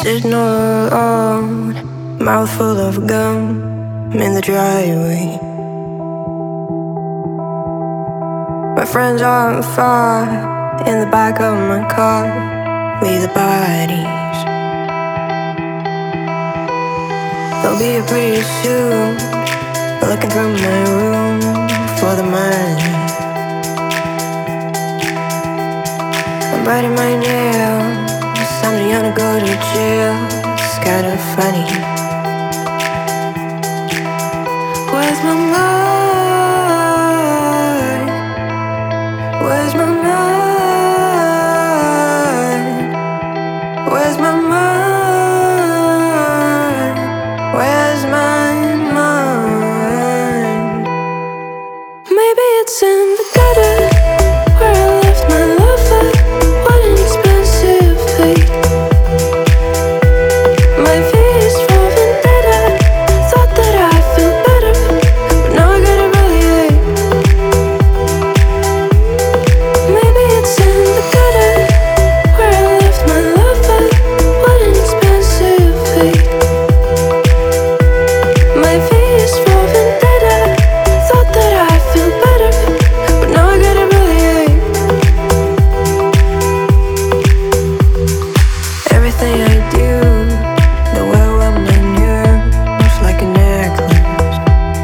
Sitting all alone, mouth full of gum, I'm in the driveway. My friends aren't far, in the back of my car, leave the bodies. They'll be here pretty soon, looking through my room for the money. I'm biting my nails, I'm gonna go to jail. It's kinda funny. Where's my mind? Where's my mind? Where's my mind? Where's my mind? Maybe it's in the gutter where I left my lover. What an expensive fate. My face for vendetta. Thought that I'd feel better, but now I gotta really hate. Maybe it's in the gutter where I left my lover. What an expensive fate. My face for vendetta. Thought that I'd feel better, but now I gotta really hate. Everything I do, the well on my nerves like a necklace.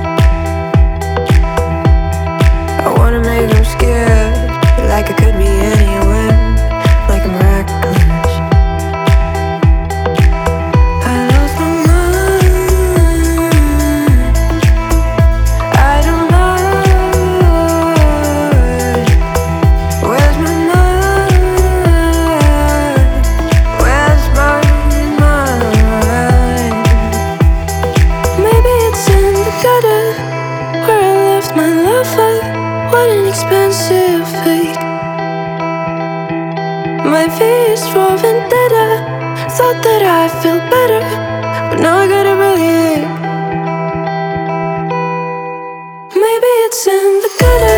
I wanna make them scared, like I could be anywhere, like I'm reckless. I lost my mind, I don't know. Where's my mind? Where's my mind? Maybe it's in the gutter where I left my lover. What an expensive fate. My face for vendetta. Thought that I'd feel better, but now I gotta really hate. Maybe it's in the gutter